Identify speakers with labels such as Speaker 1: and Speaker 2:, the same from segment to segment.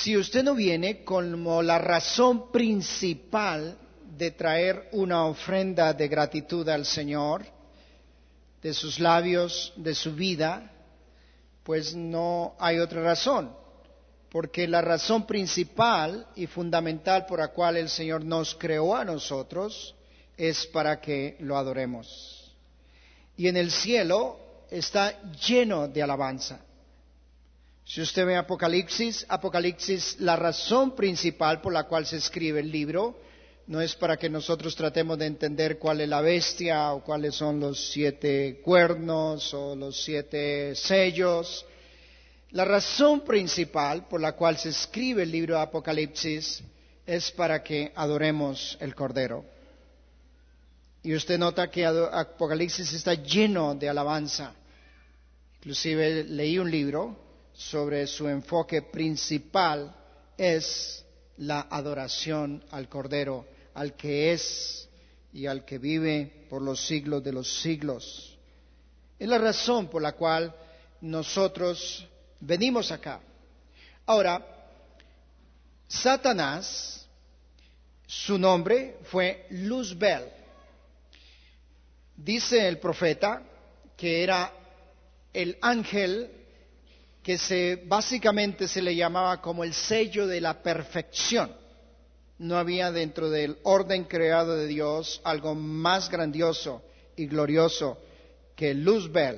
Speaker 1: Si usted no viene como la razón principal de traer una ofrenda de gratitud al Señor, de sus labios, de su vida, pues no hay otra razón. Porque la razón principal y fundamental por la cual el Señor nos creó a nosotros es para que lo adoremos. Y en el cielo está lleno de alabanza. Si usted ve Apocalipsis, la razón principal por la cual se escribe el libro no es para que nosotros tratemos de entender cuál es la bestia o cuáles son los 7 cuernos o los 7 sellos. La razón principal por la cual se escribe el libro de Apocalipsis es para que adoremos el Cordero. Y usted nota que Apocalipsis está lleno de alabanza. Inclusive leí un libro sobre su enfoque principal es la adoración al Cordero, al que es y al que vive por los siglos de los siglos. Es la razón por la cual nosotros venimos acá. Ahora, Satanás, su nombre fue Luzbel. Dice el profeta que era el ángel que básicamente se le llamaba como el sello de la perfección. No había dentro del orden creado de Dios algo más grandioso y glorioso que Luzbel.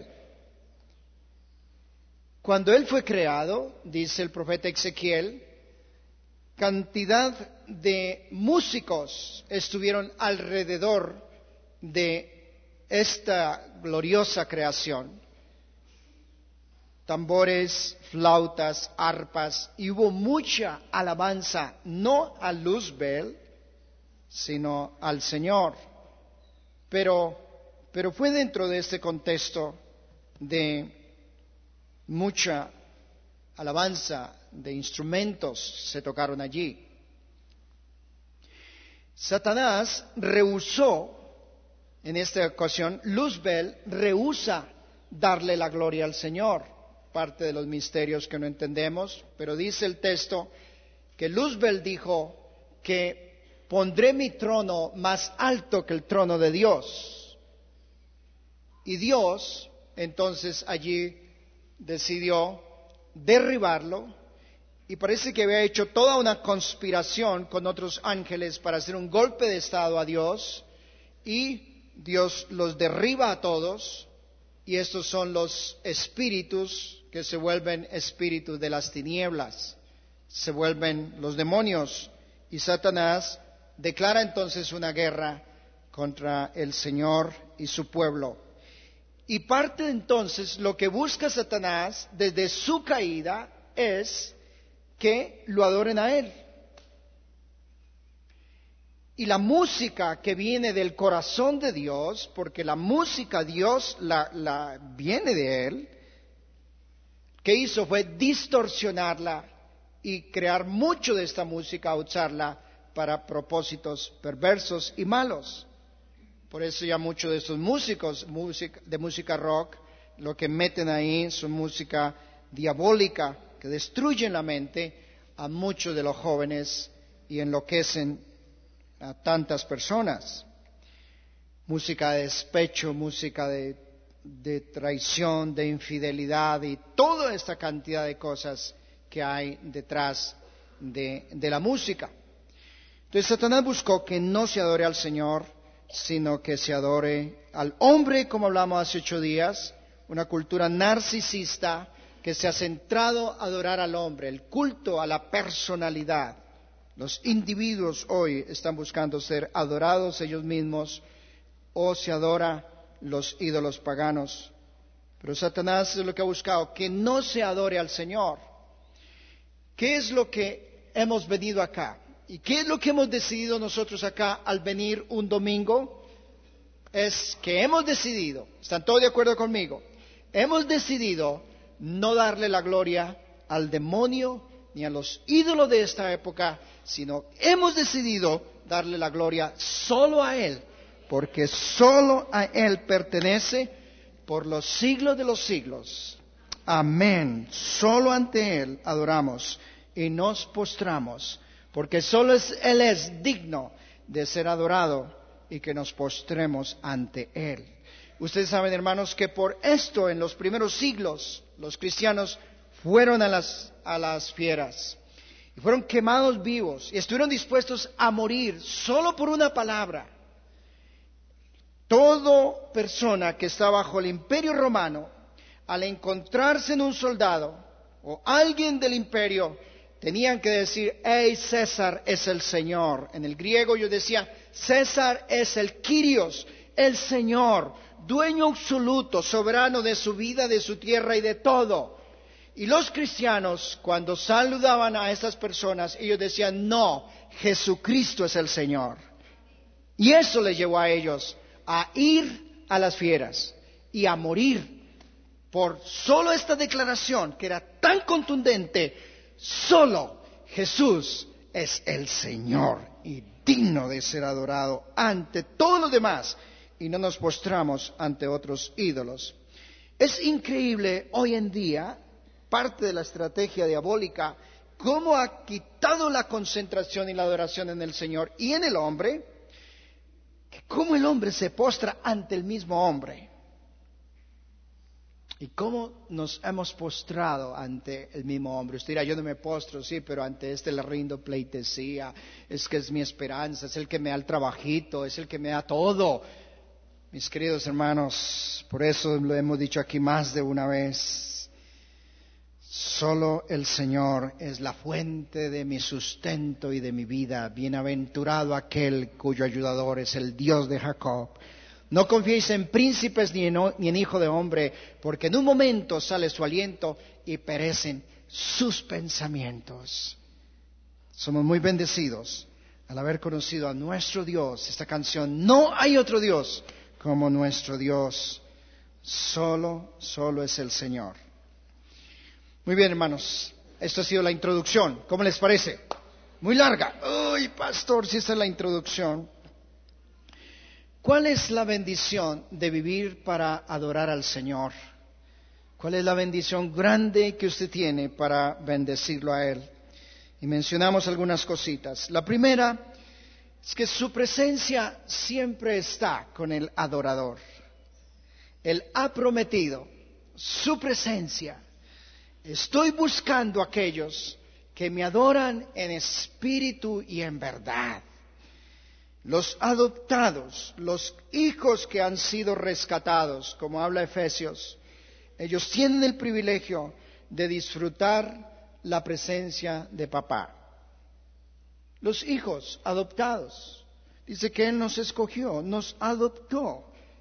Speaker 1: Cuando él fue creado, dice el profeta Ezequiel, cantidad de músicos estuvieron alrededor de esta gloriosa creación. Tambores, flautas, arpas, y hubo mucha alabanza, no a Luzbel, sino al Señor. Pero fue dentro de este contexto de mucha alabanza, de instrumentos se tocaron allí. Satanás rehusó, en esta ocasión, Luzbel rehúsa darle la gloria al Señor. Parte de los misterios que no entendemos, pero dice el texto que Luzbel dijo que pondré mi trono más alto que el trono de Dios. Y Dios entonces allí decidió derribarlo y parece que había hecho toda una conspiración con otros ángeles para hacer un golpe de estado a Dios, y Dios los derriba a todos, y estos son los espíritus que se vuelven espíritus de las tinieblas, se vuelven los demonios, y Satanás declara entonces una guerra contra el Señor y su pueblo. Y parte entonces lo que busca Satanás desde su caída es que lo adoren a él. Y la música que viene del corazón de Dios, porque la música Dios la viene de él, que hizo fue distorsionarla y crear mucho de esta música, usarla para propósitos perversos y malos. Por eso ya muchos de estos músicos de música rock, lo que meten ahí son música diabólica que destruyen la mente a muchos de los jóvenes y enloquecen a tantas personas. Música de despecho, música de traición, de infidelidad y toda esta cantidad de cosas que hay detrás de la música. Entonces Satanás buscó que no se adore al Señor, sino que se adore al hombre, como hablamos hace 8 días, una cultura narcisista que se ha centrado a adorar al hombre, el culto a la personalidad. Los individuos hoy están buscando ser adorados ellos mismos, o se adora los ídolos paganos. Pero Satanás es lo que ha buscado, que no se adore al Señor. ¿Qué es lo que hemos venido acá? ¿Y qué es lo que hemos decidido nosotros acá al venir un domingo? Es que hemos decidido, ¿están todos de acuerdo conmigo? Hemos decidido no darle la gloria al demonio ni a los ídolos de esta época, sino hemos decidido darle la gloria solo a Él, porque solo a Él pertenece por los siglos de los siglos. Amén. Solo ante Él adoramos y nos postramos, porque solo Él es digno de ser adorado y que nos postremos ante Él. Ustedes saben, hermanos, que por esto en los primeros siglos los cristianos fueron a las fieras y fueron quemados vivos y estuvieron dispuestos a morir solo por una palabra. Toda persona que está bajo el imperio romano, al encontrarse en un soldado o alguien del imperio, tenían que decir: hey, César es el Señor. En el griego yo decía: César es el Kyrios, el Señor, dueño absoluto, soberano de su vida, de su tierra y de todo. Y los cristianos, cuando saludaban a estas personas, ellos decían: no, Jesucristo es el Señor. Y eso les llevó a ellos a ir a las fieras y a morir por solo esta declaración que era tan contundente: solo Jesús es el Señor y digno de ser adorado ante todos los demás, y no nos postramos ante otros ídolos. Es increíble hoy en día, parte de la estrategia diabólica, cómo ha quitado la concentración y la adoración en el Señor y en el hombre, que cómo el hombre se postra ante el mismo hombre. Y cómo nos hemos postrado ante el mismo hombre. Usted dirá: yo no me postro, sí, pero ante este le rindo pleitesía, es que es mi esperanza, es el que me da el trabajito, es el que me da todo. Mis queridos hermanos, por eso lo hemos dicho aquí más de una vez: solo el Señor es la fuente de mi sustento y de mi vida. Bienaventurado aquel cuyo ayudador es el Dios de Jacob. No confiéis en príncipes ni en hijo de hombre, porque en un momento sale su aliento y perecen sus pensamientos. Somos muy bendecidos al haber conocido a nuestro Dios. Esta canción: no hay otro Dios como nuestro Dios, solo es el Señor. Muy bien, hermanos, esto ha sido la introducción. ¿Cómo les parece? Muy larga. Uy, pastor, si esta es la introducción. ¿Cuál es la bendición de vivir para adorar al Señor? ¿Cuál es la bendición grande que usted tiene para bendecirlo a Él? Y mencionamos algunas cositas. La primera es que su presencia siempre está con el adorador. Él ha prometido su presencia. Estoy buscando a aquellos que me adoran en espíritu y en verdad. Los adoptados, los hijos que han sido rescatados, como habla Efesios, ellos tienen el privilegio de disfrutar la presencia de papá. Los hijos adoptados, dice que Él nos escogió, nos adoptó.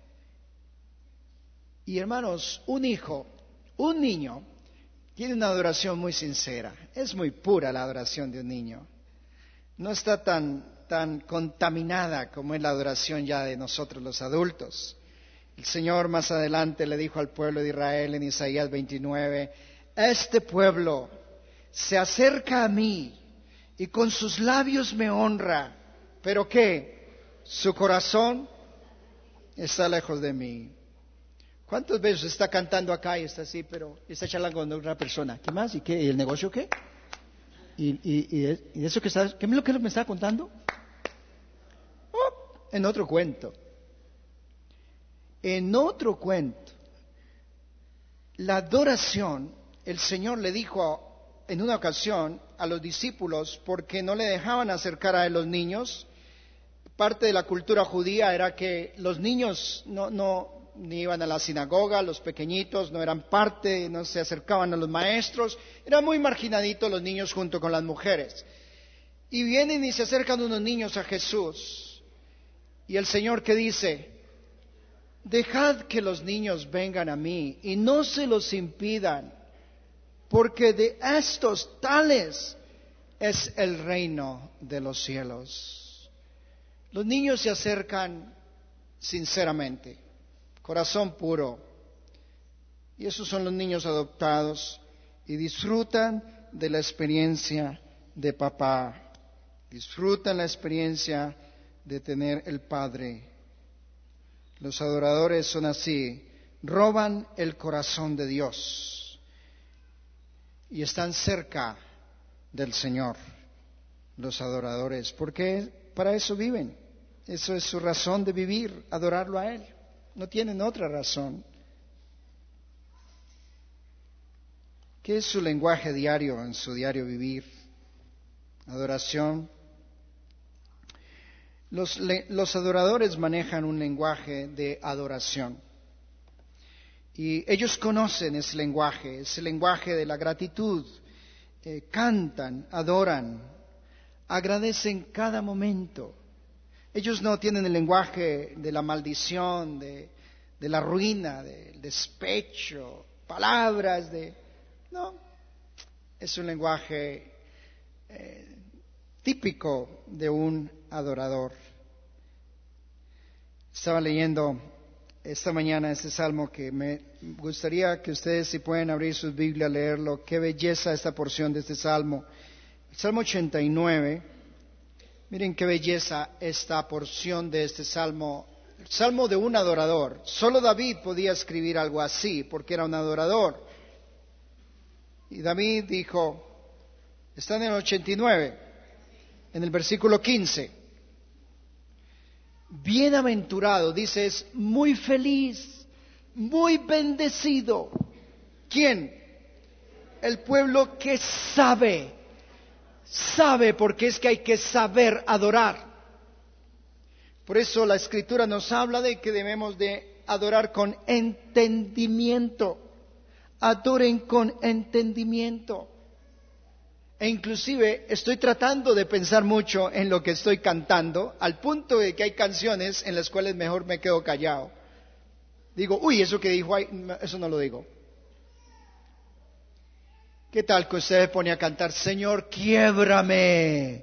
Speaker 1: Y hermanos, un hijo, un niño, tiene una adoración muy sincera. Es muy pura la adoración de un niño. No está tan contaminada como es la adoración ya de nosotros los adultos. El Señor más adelante le dijo al pueblo de Israel en Isaías 29: este pueblo se acerca a mí y con sus labios me honra, pero ¿qué? Su corazón está lejos de mí. ¿Cuántas veces está cantando acá y está así, pero está charlando con otra persona? ¿Qué más? ¿Y qué? ¿Y el negocio qué? ¿Y eso que está? ¿Qué es lo que me está contando? En otro cuento. En otro cuento. La adoración, el Señor le dijo en una ocasión a los discípulos, porque no le dejaban acercar a Él los niños. Parte de la cultura judía era que los niños ni iban a la sinagoga, los pequeñitos no eran parte, no se acercaban a los maestros, eran muy marginaditos los niños junto con las mujeres. Y vienen y se acercan unos niños a Jesús, y el Señor que dice: dejad que los niños vengan a mí y no se los impidan, porque de estos tales es el reino de los cielos. Los niños se acercan sinceramente, corazón puro, y esos son los niños adoptados, y disfrutan de la experiencia de papá, disfrutan la experiencia de tener el Padre. Los adoradores son así, roban el corazón de Dios y están cerca del Señor, los adoradores, porque para eso viven. Eso es su razón de vivir, adorarlo a Él. No tienen otra razón. ¿Qué es su lenguaje diario en su diario vivir? Adoración. Los adoradores manejan un lenguaje de adoración. Y ellos conocen ese lenguaje de la gratitud. Cantan, adoran, agradecen cada momento. Ellos no tienen el lenguaje de la maldición, de la ruina, del despecho, palabras No, es un lenguaje típico de un adorador. Estaba leyendo esta mañana este salmo que me gustaría que ustedes, si pueden abrir sus Biblias, leerlo. Qué belleza esta porción de este salmo. El Salmo 89. Miren qué belleza esta porción de este salmo. El salmo de un adorador. Solo David podía escribir algo así porque era un adorador. Y David dijo, está en el 89, en el versículo 15. Bienaventurado, dice, es muy feliz, muy bendecido. ¿Quién? El pueblo que sabe porque es que hay que saber adorar. Por eso la Escritura nos habla de que debemos de adorar con entendimiento. Adoren con entendimiento. E inclusive estoy tratando de pensar mucho en lo que estoy cantando, al punto de que hay canciones en las cuales mejor me quedo callado. Digo, uy, eso que dijo ahí, eso no lo digo. ¿Qué tal que usted se pone a cantar, Señor, quiébrame?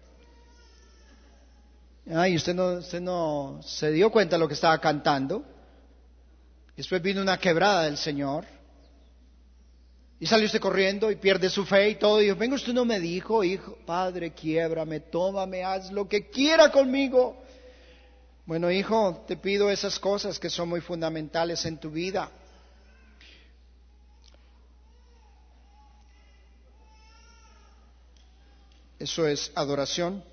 Speaker 1: Ay, usted no se dio cuenta de lo que estaba cantando. Después vino una quebrada del Señor. Y sale usted corriendo y pierde su fe y todo. Y dijo, venga, usted no me dijo, hijo, Padre, quiébrame, tómame, haz lo que quiera conmigo. Bueno, hijo, te pido esas cosas que son muy fundamentales en tu vida. Eso es adoración.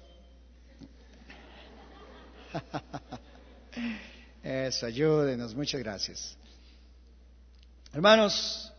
Speaker 1: Eso, ayúdenos, muchas gracias. Hermanos,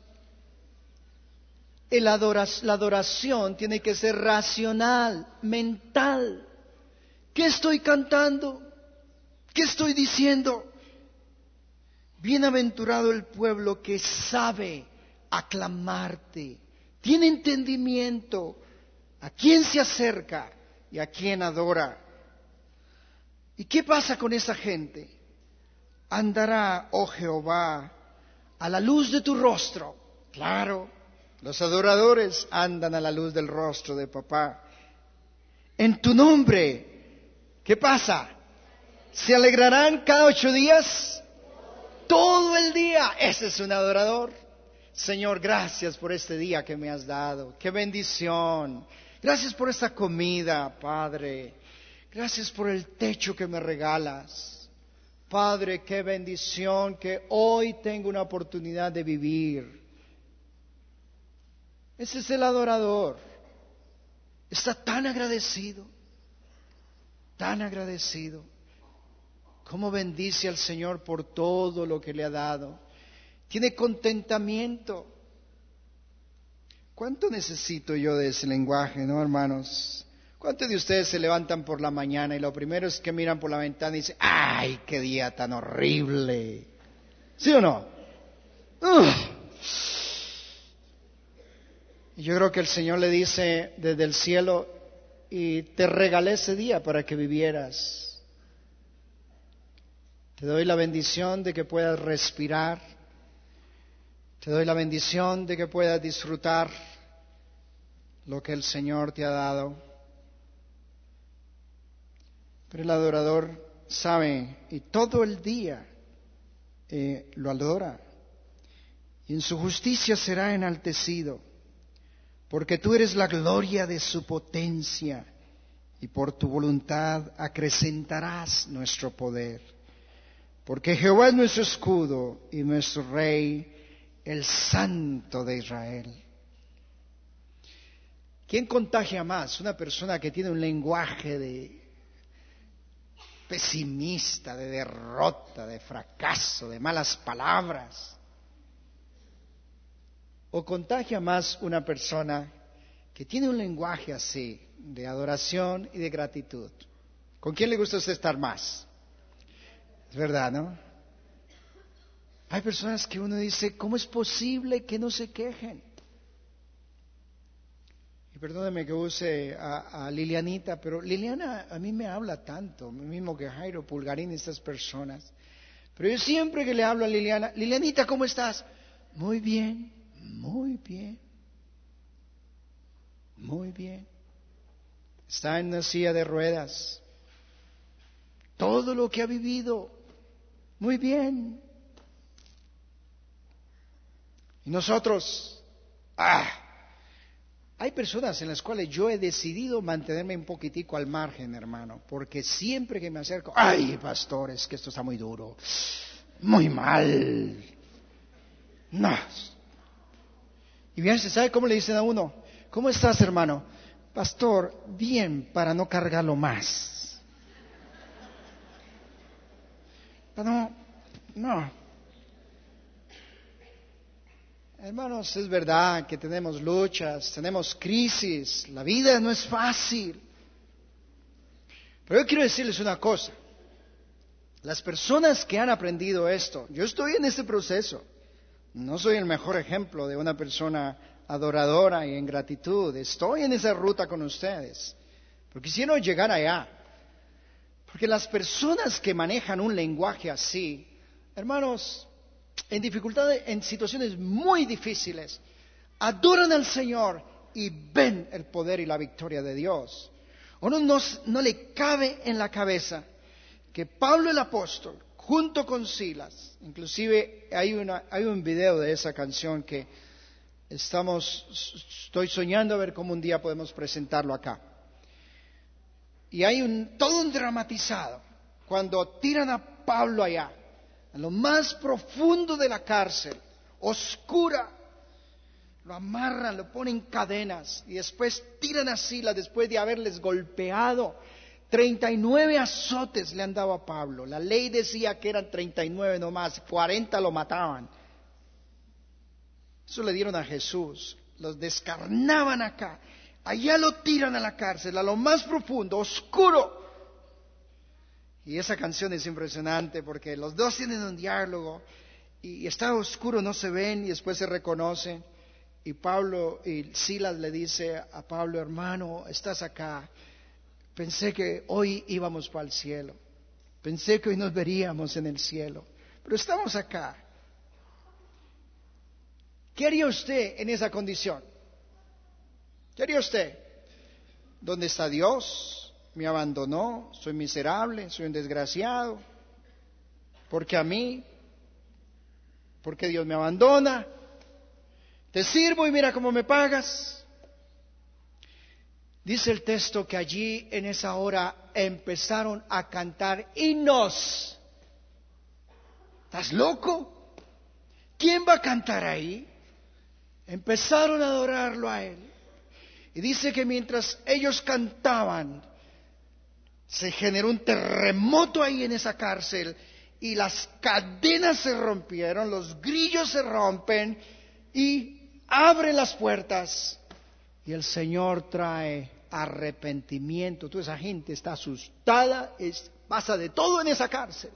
Speaker 1: la adoración tiene que ser racional, mental. ¿Qué estoy cantando? ¿Qué estoy diciendo? Bienaventurado el pueblo que sabe aclamarte, tiene entendimiento, a quién se acerca y a quién adora. ¿Y qué pasa con esa gente? Andará, oh Jehová, a la luz de tu rostro. Claro, los adoradores andan a la luz del rostro de papá. En tu nombre, ¿qué pasa? ¿Se alegrarán cada 8 días? Todo el día. Ese es un adorador. Señor, gracias por este día que me has dado. Qué bendición. Gracias por esta comida, Padre. Gracias por el techo que me regalas. Padre, qué bendición que hoy tengo una oportunidad de vivir. Ese es el adorador. Está tan agradecido. Tan agradecido. Cómo bendice al Señor por todo lo que le ha dado. Tiene contentamiento. ¿Cuánto necesito yo de ese lenguaje, no, hermanos? ¿Cuántos de ustedes se levantan por la mañana y lo primero es que miran por la ventana y dicen, ¡ay, qué día tan horrible! ¿Sí o no? Y yo creo que el Señor le dice desde el cielo, y te regalé ese día para que vivieras. Te doy la bendición de que puedas respirar. Te doy la bendición de que puedas disfrutar lo que el Señor te ha dado. Pero el adorador sabe y todo el día lo adora. Y en su justicia será enaltecido, porque tú eres la gloria de su potencia y por tu voluntad acrecentarás nuestro poder. Porque Jehová es nuestro escudo y nuestro rey, el Santo de Israel. ¿Quién contagia más? Una persona que tiene un lenguaje de pesimista, de derrota, de fracaso, de malas palabras. ¿O contagia más una persona que tiene un lenguaje así, de adoración y de gratitud? ¿Con quién le gusta a usted estar más? Es verdad, ¿no? Hay personas que uno dice, ¿cómo es posible que no se quejen? Y perdóneme que use a Lilianita, pero Liliana a mí me habla tanto, mismo que Jairo Pulgarín y estas personas. Pero yo siempre que le hablo a Liliana, Lilianita, ¿cómo estás? Muy bien, muy bien, muy bien. Está en una silla de ruedas. Todo lo que ha vivido, muy bien. Y nosotros, hay personas en las cuales yo he decidido mantenerme un poquitico al margen, hermano, porque siempre que me acerco, ay, pastor, es que esto está muy duro, muy mal. No. Y bien, ¿se sabe cómo le dicen a uno? ¿Cómo estás, hermano? Pastor, bien, para no cargarlo más. No. Hermanos, es verdad que tenemos luchas, tenemos crisis, la vida no es fácil. Pero yo quiero decirles una cosa. Las personas que han aprendido esto, yo estoy en este proceso. No soy el mejor ejemplo de una persona adoradora y en gratitud. Estoy en esa ruta con ustedes. Pero quisiera llegar allá. Porque las personas que manejan un lenguaje así, hermanos, en dificultades, en situaciones muy difíciles, adoran al Señor y ven el poder y la victoria de Dios. Uno no le cabe en la cabeza que Pablo el apóstol, junto con Silas, inclusive hay un video de esa canción que estoy soñando a ver cómo un día podemos presentarlo acá. Y hay todo un dramatizado cuando tiran a Pablo allá, en lo más profundo de la cárcel, oscura, lo amarran, lo ponen en cadenas y después tiran a Silas después de haberles golpeado. 39 azotes le han dado a Pablo. La ley decía que eran 39 nomás, 40 lo mataban. Eso le dieron a Jesús, los descarnaban acá. Allá lo tiran a la cárcel, a lo más profundo, oscuro. Y esa canción es impresionante porque los dos tienen un diálogo y está oscuro, no se ven y después se reconocen. Y Silas le dice a Pablo, hermano, estás acá. Pensé que hoy íbamos para el cielo. Pensé que hoy nos veríamos en el cielo. Pero estamos acá. ¿Qué haría usted en esa condición? ¿Qué haría usted? ¿Dónde está Dios? Me abandonó, soy miserable, soy un desgraciado. ¿Por qué a mí? ¿Por qué Dios me abandona? Te sirvo y mira cómo me pagas. Dice el texto que allí en esa hora empezaron a cantar himnos. ¿Estás loco? ¿Quién va a cantar ahí? Empezaron a adorarlo a él. Y dice que mientras ellos cantaban, se generó un terremoto ahí en esa cárcel y las cadenas se rompieron, los grillos se rompen y abren las puertas y el Señor trae arrepentimiento. Toda esa gente está asustada, pasa de todo en esa cárcel.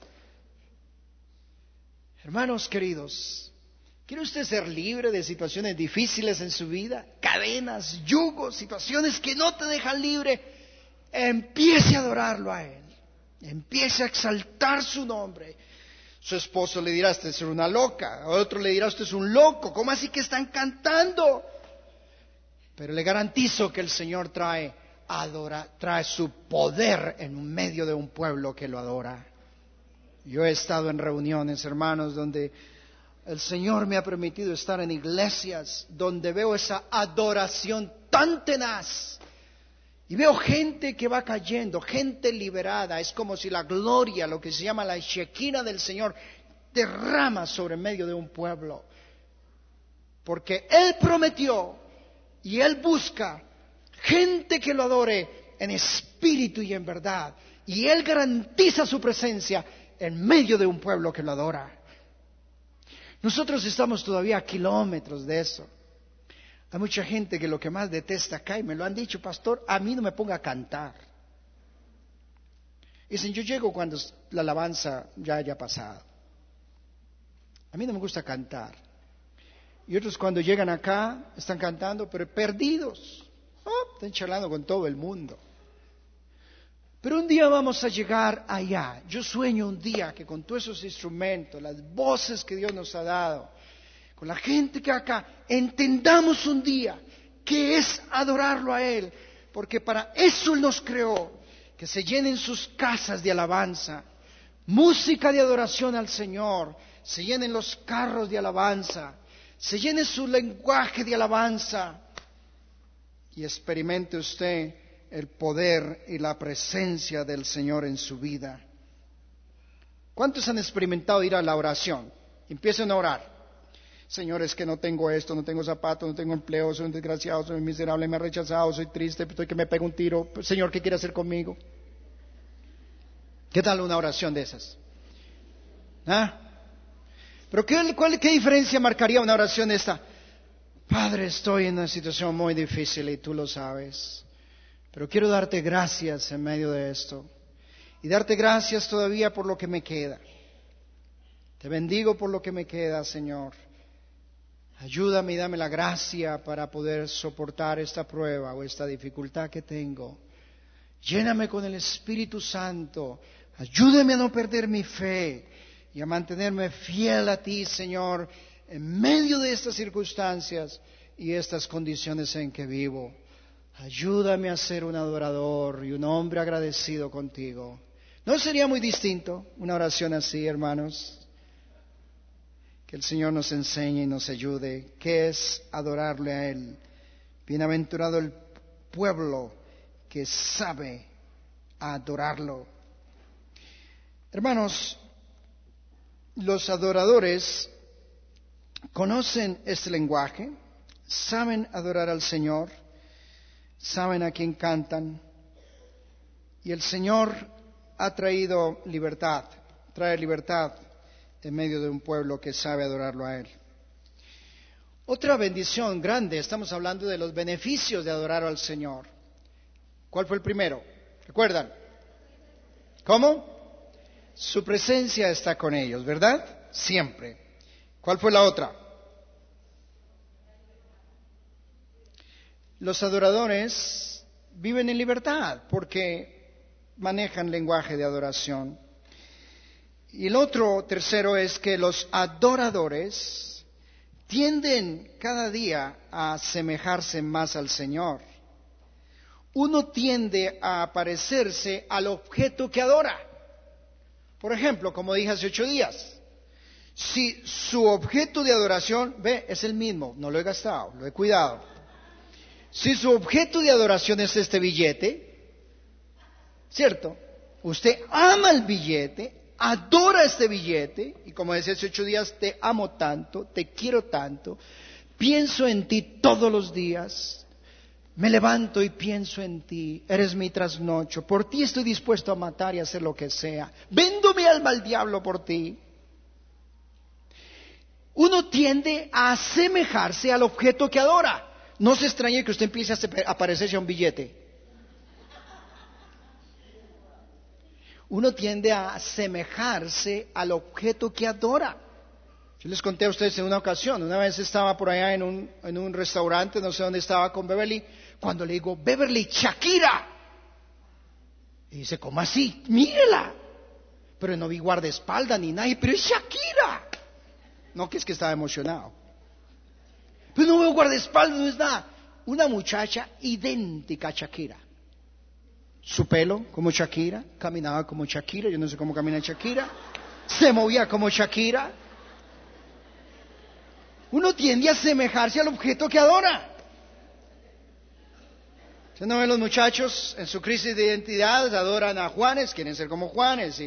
Speaker 1: Hermanos queridos, ¿quiere usted ser libre de situaciones difíciles en su vida? Cadenas, yugos, situaciones que no te dejan libre. Empiece a adorarlo a Él. Empiece a exaltar su nombre. Su esposo le dirá, usted es una loca. A otro le dirá, usted es un loco. ¿Cómo así que están cantando? Pero le garantizo que el Señor trae su poder en medio de un pueblo que lo adora. Yo he estado en reuniones, hermanos, donde el Señor me ha permitido estar en iglesias donde veo esa adoración tan tenaz. Y veo gente que va cayendo, gente liberada. Es como si la gloria, lo que se llama la Shekinah del Señor, derrama sobre medio de un pueblo. Porque Él prometió y Él busca gente que lo adore en espíritu y en verdad. Y Él garantiza su presencia en medio de un pueblo que lo adora. Nosotros estamos todavía a kilómetros de eso. Hay mucha gente que lo que más detesta acá, y me lo han dicho, pastor, a mí no me ponga a cantar. Dicen, yo llego cuando la alabanza ya haya pasado. A mí no me gusta cantar. Y otros cuando llegan acá, están cantando, pero perdidos. Están charlando con todo el mundo. Pero un día vamos a llegar allá. Yo sueño un día que con todos esos instrumentos, las voces que Dios nos ha dado, con la gente que acá, entendamos un día que es adorarlo a Él, porque para eso Él nos creó, que se llenen sus casas de alabanza, música de adoración al Señor, se llenen los carros de alabanza, se llene su lenguaje de alabanza y experimente usted el poder y la presencia del Señor en su vida. ¿Cuántos han experimentado ir a la oración? Empiecen a orar. Señor, es que no tengo esto, no tengo zapatos, no tengo empleo, soy un desgraciado, soy miserable, me ha rechazado, soy triste, estoy que me pego un tiro. Señor, ¿qué quiere hacer conmigo? ¿Qué tal una oración de esas? ¿Pero qué diferencia marcaría una oración de esta? Padre, estoy en una situación muy difícil y tú lo sabes, pero quiero darte gracias en medio de esto y darte gracias todavía por lo que me queda. Te bendigo por lo que me queda, Señor. Ayúdame y dame la gracia para poder soportar esta prueba o esta dificultad que tengo. Lléname con el Espíritu Santo. Ayúdame a no perder mi fe y a mantenerme fiel a ti, Señor, en medio de estas circunstancias y estas condiciones en que vivo. Ayúdame a ser un adorador y un hombre agradecido contigo. ¿No sería muy distinto una oración así, hermanos? Que el Señor nos enseñe y nos ayude. ¿Qué es adorarle a Él? Bienaventurado el pueblo que sabe adorarlo. Hermanos, los adoradores conocen este lenguaje, saben adorar al Señor, saben a quién cantan, y el Señor ha traído libertad, trae libertad en medio de un pueblo que sabe adorarlo a Él. Otra bendición grande, estamos hablando de los beneficios de adorar al Señor. ¿Cuál fue el primero? ¿Recuerdan? ¿Cómo? Su presencia está con ellos, ¿verdad? Siempre. ¿Cuál fue la otra? Los adoradores viven en libertad porque manejan lenguaje de adoración. Y el tercero es que los adoradores tienden cada día a asemejarse más al Señor. Uno tiende a parecerse al objeto que adora. Por ejemplo, como dije hace 8 días, si su objeto de adoración, es el mismo, no lo he gastado, lo he cuidado. Si su objeto de adoración es este billete, ¿cierto? Usted ama el billete, adora este billete, y como decía hace 8 días, te amo tanto, te quiero tanto, pienso en ti todos los días, me levanto y pienso en ti, eres mi trasnocho, por ti estoy dispuesto a matar y hacer lo que sea, vendo mi alma al diablo por ti. Uno tiende a asemejarse al objeto que adora. No se extrañe que usted empiece a parecerse a un billete. Uno tiende a asemejarse al objeto que adora. Yo les conté a ustedes en una ocasión, una vez estaba por allá en un restaurante, no sé dónde estaba, con Beverly, cuando le digo, Beverly, Shakira. Y dice, ¿cómo así? Mírela. Pero no vi guardaespaldas ni nadie, pero es Shakira. No, que es que estaba emocionado. Pues no veo guardaespaldas, no es nada. Una muchacha idéntica a Shakira. Su pelo como Shakira, caminaba como Shakira, yo no sé cómo camina Shakira, se movía como Shakira. Uno tiende a asemejarse al objeto que adora. ¿Usted no ve los muchachos en su crisis de identidad? Adoran a Juanes, quieren ser como Juanes.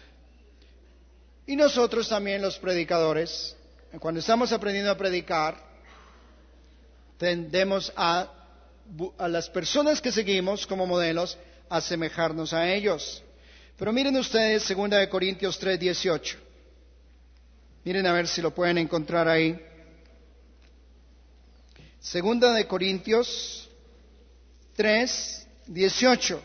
Speaker 1: Y nosotros también los predicadores, cuando estamos aprendiendo a predicar, tendemos a a las personas que seguimos como modelos, asemejarnos a ellos. Pero miren ustedes 2 Corintios 3:18. Miren a ver si lo pueden encontrar ahí. 2 Corintios 3:18.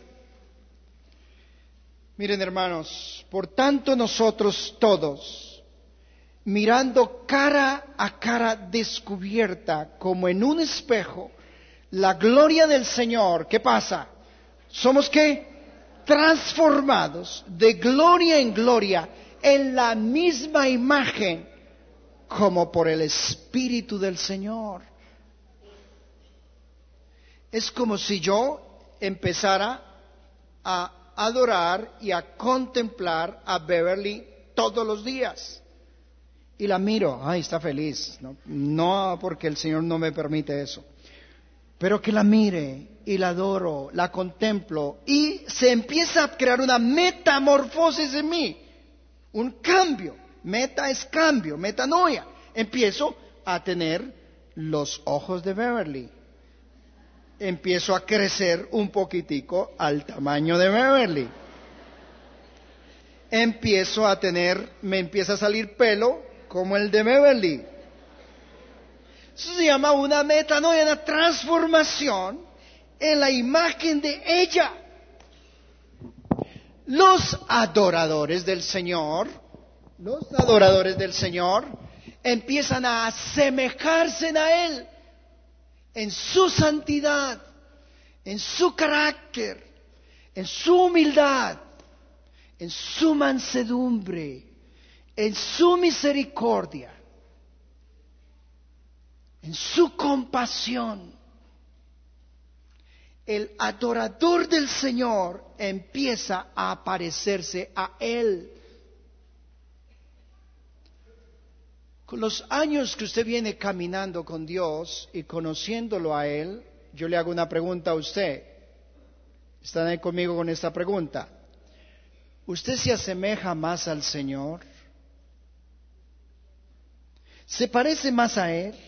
Speaker 1: Miren, hermanos, por tanto nosotros todos, mirando cara a cara descubierta como en un espejo, la gloria del Señor, ¿qué pasa? ¿Somos qué? Transformados de gloria en gloria en la misma imagen como por el Espíritu del Señor. Es como si yo empezara a adorar y a contemplar a Beverly todos los días. Y la miro, ay, está feliz. No porque el Señor no me permite eso. Pero que la mire y la adoro, la contemplo y se empieza a crear una metamorfosis en mí. Un cambio. Meta es cambio, metanoia. Empiezo a tener los ojos de Beverly. Empiezo a crecer un poquitico al tamaño de Beverly. Me empieza a salir pelo como el de Beverly. Eso se llama una metanoia, una transformación en la imagen de ella. Los adoradores del Señor empiezan a asemejarse a Él en su santidad, en su carácter, en su humildad, en su mansedumbre, en su misericordia, en su compasión. El adorador del Señor empieza a parecerse a Él. Con los años que usted viene caminando con Dios y conociéndolo a Él, yo le hago una pregunta a usted. ¿Están ahí conmigo con esta pregunta? ¿Usted se asemeja más al Señor? ¿Se parece más a Él?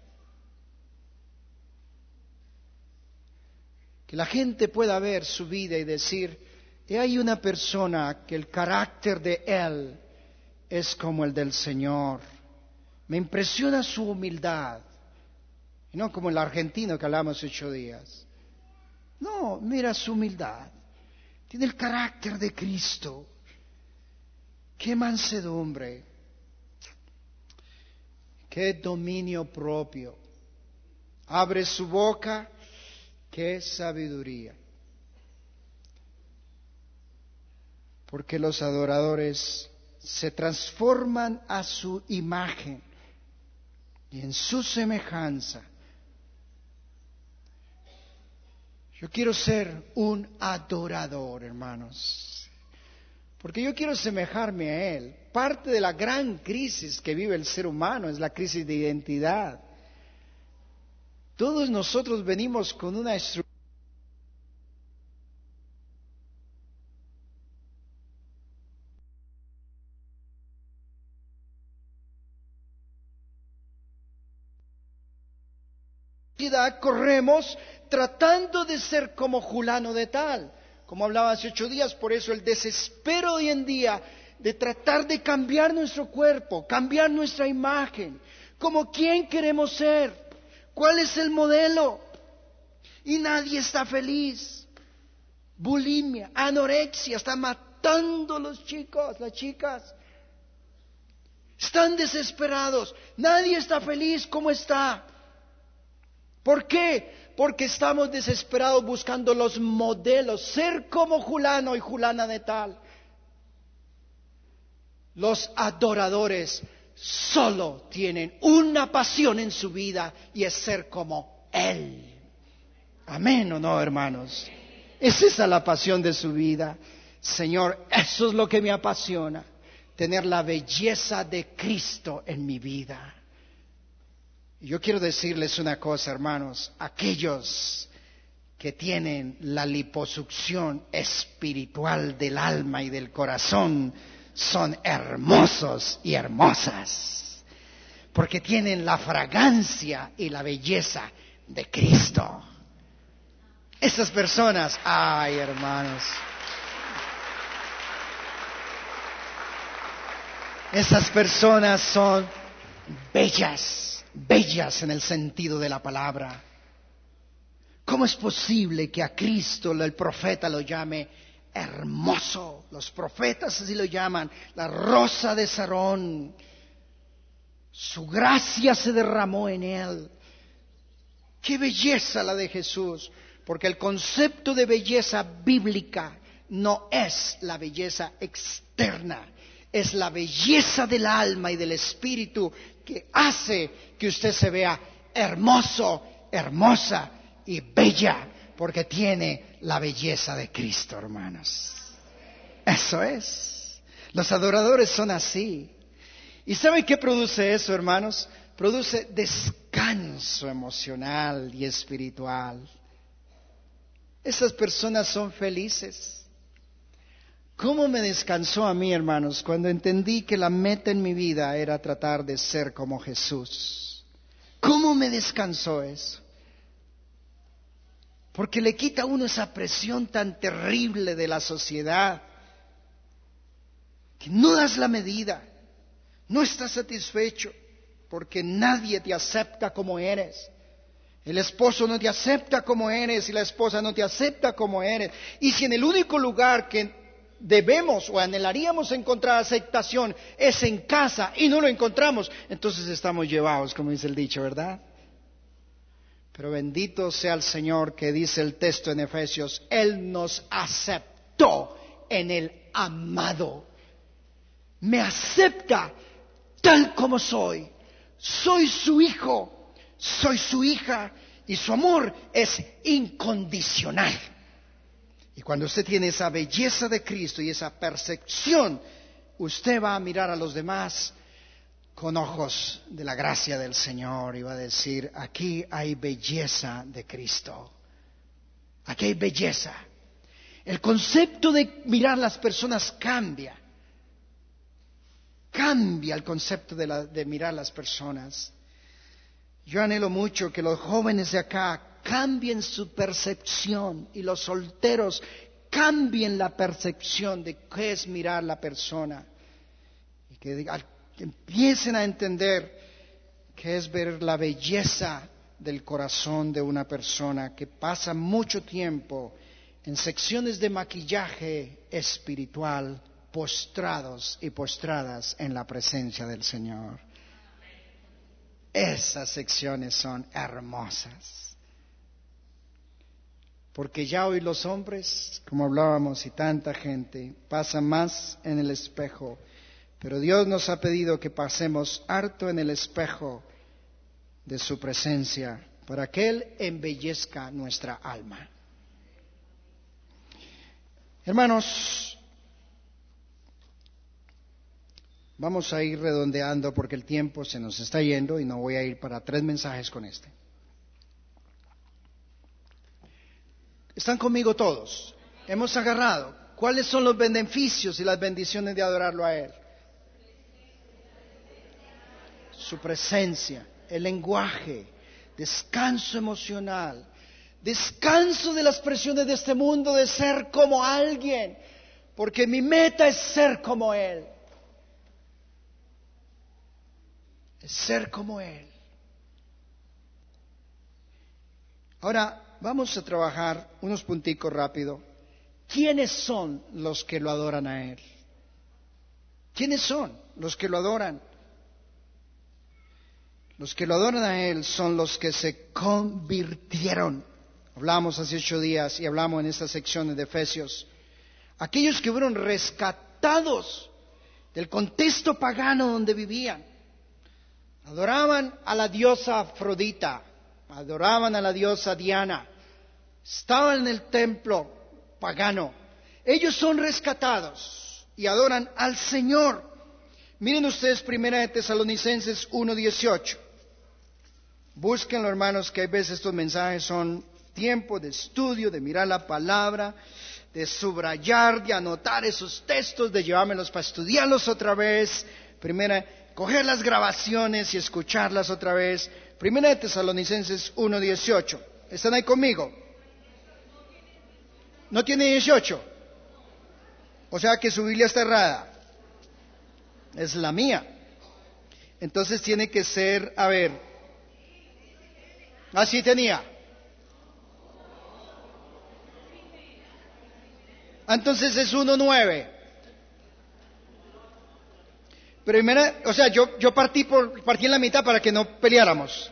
Speaker 1: Que la gente pueda ver su vida y decir, hay una persona que el carácter de Él es como el del Señor. Me impresiona su humildad. Y no como el argentino que hablamos 8 días. No, mira su humildad. Tiene el carácter de Cristo. Qué mansedumbre. Qué dominio propio. Abre su boca. Qué sabiduría. Porque los adoradores se transforman a su imagen y en su semejanza. Yo quiero ser un adorador, hermanos, porque yo quiero semejarme a Él. Parte de la gran crisis que vive el ser humano es la crisis de identidad. Todos nosotros venimos con una estructura corremos tratando de ser como fulano de tal. Como hablaba hace 8 días, por eso el desespero hoy en día de tratar de cambiar nuestro cuerpo, cambiar nuestra imagen, como quién queremos ser, cuál es el modelo. Y nadie está feliz. Bulimia, anorexia, está matando a los chicos, las chicas. Están desesperados, nadie está feliz como está. ¿Por qué? Porque estamos desesperados buscando los modelos, ser como fulano y fulana de tal. Los adoradores solo tienen una pasión en su vida y es ser como Él. Amén o no, hermanos. Es esa la pasión de su vida. Señor, eso es lo que me apasiona, tener la belleza de Cristo en mi vida. Yo quiero decirles una cosa, hermanos, aquellos que tienen la liposucción espiritual del alma y del corazón son hermosos y hermosas, porque tienen la fragancia y la belleza de Cristo. Esas personas, ay hermanos, esas personas son bellas, bellas en el sentido de la palabra. ¿Cómo es posible que a Cristo el profeta lo llame hermoso? Los profetas así lo llaman, la rosa de Sarón. Su gracia se derramó en él. ¡Qué belleza la de Jesús! Porque el concepto de belleza bíblica no es la belleza externa, es la belleza del alma y del espíritu que hace que usted se vea hermoso, hermosa y bella, porque tiene la belleza de Cristo, hermanos. Eso es. Los adoradores son así. ¿Y saben qué produce eso, hermanos? Produce descanso emocional y espiritual. Esas personas son felices. ¿Cómo me descansó a mí, hermanos, cuando entendí que la meta en mi vida era tratar de ser como Jesús? ¿Cómo me descansó eso? Porque le quita a uno esa presión tan terrible de la sociedad, que no das la medida, no estás satisfecho, porque nadie te acepta como eres. El esposo no te acepta como eres y la esposa no te acepta como eres. Y si en el único lugar que debemos o anhelaríamos encontrar aceptación es en casa y no lo encontramos, entonces estamos llevados, como dice el dicho, ¿verdad? Pero bendito sea el Señor, que dice el texto en Efesios, Él nos aceptó en el amado. Me acepta tal como soy. Soy su hijo, soy su hija, y su amor es incondicional. Y cuando usted tiene esa belleza de Cristo y esa percepción, usted va a mirar a los demás con ojos de la gracia del Señor y va a decir, aquí hay belleza de Cristo. Aquí hay belleza. El concepto de mirar las personas cambia. Cambia el concepto de mirar las personas. Yo anhelo mucho que los jóvenes de acá cambien su percepción y los solteros cambien la percepción de qué es mirar la persona. Y que empiecen a entender qué es ver la belleza del corazón de una persona que pasa mucho tiempo en secciones de maquillaje espiritual, postrados y postradas en la presencia del Señor. Esas secciones son hermosas. Porque ya hoy los hombres, como hablábamos, y tanta gente, pasan más en el espejo. Pero Dios nos ha pedido que pasemos harto en el espejo de su presencia para que Él embellezca nuestra alma. Hermanos, vamos a ir redondeando porque el tiempo se nos está yendo y no voy a ir para 3 mensajes con este. ¿Están conmigo todos? Hemos agarrado. ¿Cuáles son los beneficios y las bendiciones de adorarlo a Él? Su presencia, el lenguaje, descanso emocional, descanso de las presiones de este mundo de ser como alguien, porque mi meta es ser como Él. Es ser como Él. Ahora vamos a trabajar unos punticos rápido. ¿Quiénes son los que lo adoran a Él? ¿Quiénes son los que lo adoran? Los que lo adoran a Él son los que se convirtieron. Hablamos hace 8 días y hablamos en esta sección de Efesios. Aquellos que fueron rescatados del contexto pagano donde vivían. Adoraban a la diosa Afrodita, adoraban a la diosa Diana, estaban en el templo pagano. Ellos son rescatados y adoran al Señor. Miren ustedes 1 de Tesalonicenses 1:18. Búsquenlo, hermanos, que a veces estos mensajes son tiempo de estudio, de mirar la palabra, de subrayar, de anotar esos textos, de llevármelos para estudiarlos otra vez. Coger las grabaciones y escucharlas otra vez. 1 de Tesalonicenses 1:18. ¿Están ahí conmigo? ¿No tiene 18? O sea que su Biblia está errada. Es la mía. Entonces tiene que ser, a ver. Así tenía. Entonces es 1:9. Primera, o sea, yo partí en la mitad para que no peleáramos.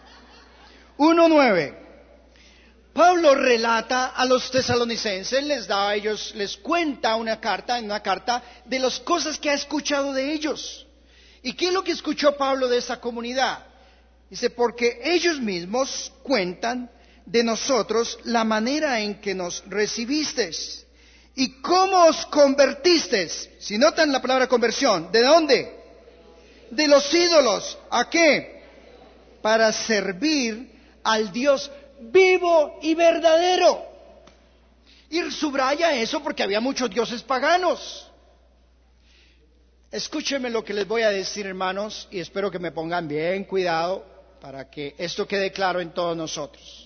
Speaker 1: 1:9. Pablo relata a los tesalonicenses, les cuenta en una carta de las cosas que ha escuchado de ellos. ¿Y qué es lo que escuchó Pablo de esa comunidad? Dice, porque ellos mismos cuentan de nosotros la manera en que nos recibisteis y cómo os convertisteis. Si notan la palabra conversión, ¿de dónde? De los ídolos. ¿A qué? Para servir al Dios vivo y verdadero. Y subraya eso porque había muchos dioses paganos. Escúchenme lo que les voy a decir, hermanos, y espero que me pongan bien cuidado para que esto quede claro en todos nosotros.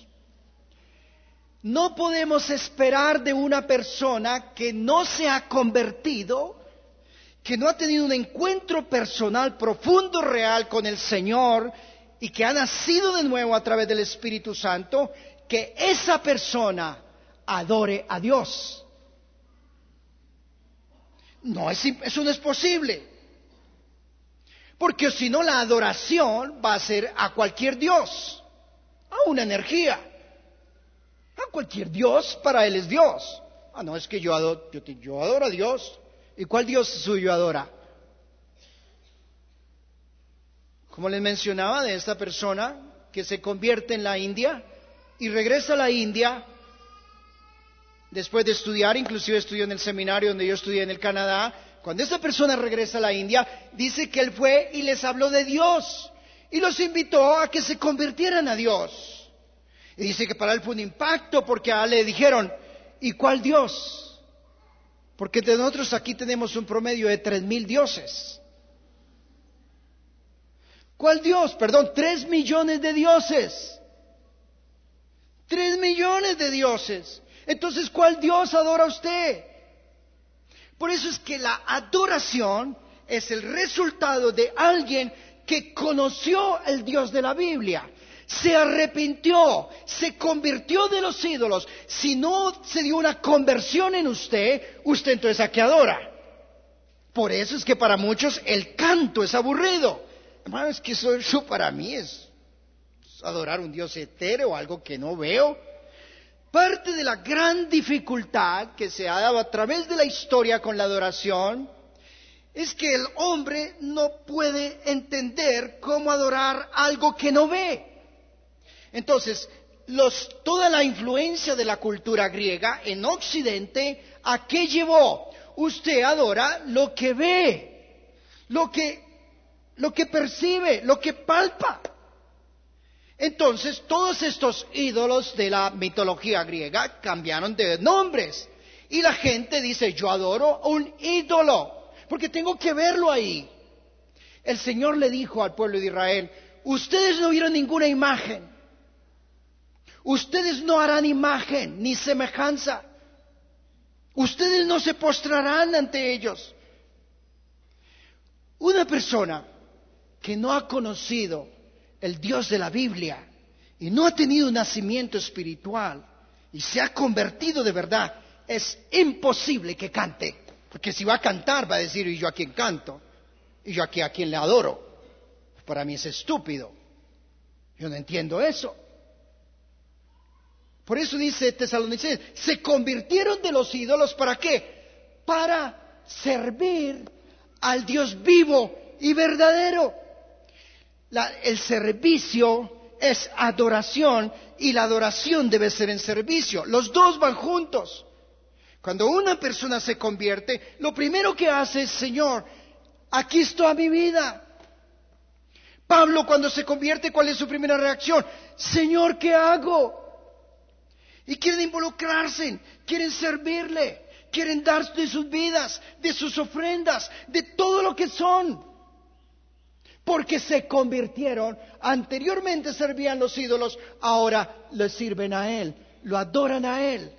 Speaker 1: No podemos esperar de una persona que no se ha convertido, que no ha tenido un encuentro personal profundo, real con el Señor, y que ha nacido de nuevo a través del Espíritu Santo, que esa persona adore a Dios. Eso no es posible. Porque si no, la adoración va a ser a cualquier Dios, a una energía, a cualquier Dios, para Él es Dios. No, es que yo adoro a Dios. ¿Y cuál Dios suyo adora? Como les mencionaba de esta persona que se convierte en la India y regresa a la India después de estudiar, inclusive estudió en el seminario donde yo estudié en el Canadá. Cuando esa persona regresa a la India, dice que él fue y les habló de Dios y los invitó a que se convirtieran a Dios. Y dice que para él fue un impacto porque a él le dijeron, ¿y cuál Dios? Porque de nosotros aquí tenemos un promedio de 3,000 dioses. ¿Cuál Dios? Perdón, 3 millones de dioses. 3 millones de dioses. Entonces, ¿cuál Dios adora usted? Por eso es que la adoración es el resultado de alguien que conoció el Dios de la Biblia. Se arrepintió, se convirtió de los ídolos. Si no se dio una conversión en usted entonces ¿a qué adora? Por eso es que para muchos el canto es aburrido. Hermano, es que eso para mí es adorar un Dios etéreo, algo que no veo. Parte de la gran dificultad que se ha dado a través de la historia con la adoración es que el hombre no puede entender cómo adorar algo que no ve. Entonces, toda la influencia de la cultura griega en Occidente, ¿a qué llevó? Usted adora lo que ve, lo que percibe, lo que palpa. Entonces, todos estos ídolos de la mitología griega cambiaron de nombres. Y la gente dice, yo adoro un ídolo, porque tengo que verlo ahí. El Señor le dijo al pueblo de Israel, ustedes no vieron ninguna imagen. Ustedes no harán imagen ni semejanza. Ustedes no se postrarán ante ellos. Una persona que no ha conocido el Dios de la Biblia y no ha tenido un nacimiento espiritual y se ha convertido de verdad, es imposible que cante. Porque si va a cantar va a decir, ¿y yo a quién canto? ¿Y yo a quién le adoro? Para mí es estúpido. Yo no entiendo eso. Por eso dice Tesalonicenses, se convirtieron de los ídolos, ¿para qué? Para servir al Dios vivo y verdadero. El servicio es adoración y la adoración debe ser en servicio. Los dos van juntos. Cuando una persona se convierte, lo primero que hace es, Señor, aquí está mi vida. Pablo, cuando se convierte, ¿cuál es su primera reacción? Señor, ¿qué hago? Y quieren involucrarse, quieren servirle, quieren dar de sus vidas, de sus ofrendas, de todo lo que son. Porque se convirtieron, anteriormente servían los ídolos, ahora le sirven a Él, lo adoran a Él.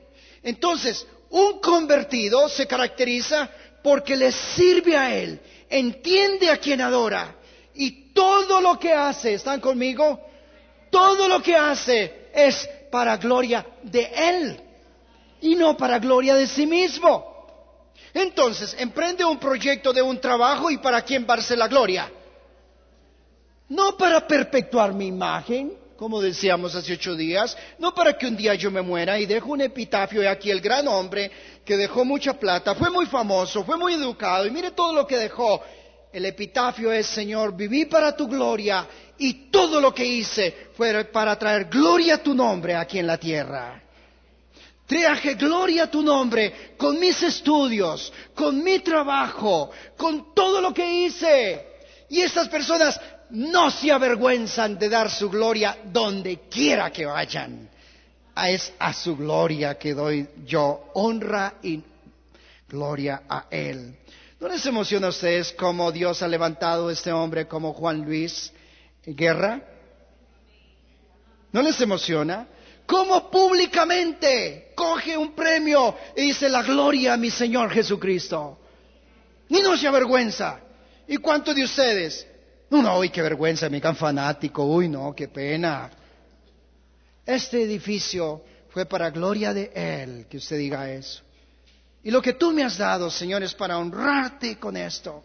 Speaker 1: Entonces, un convertido se caracteriza porque le sirve a Él, entiende a quien adora y todo lo que hace, ¿están conmigo? Todo lo que hace es para gloria de Él y no para gloria de sí mismo. Entonces, emprende un proyecto de un trabajo y ¿para quién darse la gloria? No para perpetuar mi imagen, como decíamos hace 8 días, no para que un día yo me muera y dejo un epitafio y aquí el gran hombre que dejó mucha plata, fue muy famoso, fue muy educado y mire todo lo que dejó. El epitafio es, Señor, viví para tu gloria y todo lo que hice fue para traer gloria a tu nombre aquí en la tierra. Traje gloria a tu nombre con mis estudios, con mi trabajo, con todo lo que hice. Y estas personas no se avergüenzan de dar su gloria donde quiera que vayan. Es a su gloria que doy yo honra y gloria a Él. ¿No les emociona a ustedes cómo Dios ha levantado a este hombre como Juan Luis Guerra? ¿No les emociona? ¿Cómo públicamente coge un premio y dice la gloria a mi Señor Jesucristo? Y no se avergüenza. ¿Y cuántos de ustedes? No, uy, qué vergüenza, mi tan fanático, uy, no, qué pena. Este edificio fue para gloria de Él, que usted diga eso. Y lo que tú me has dado, Señor, es para honrarte con esto,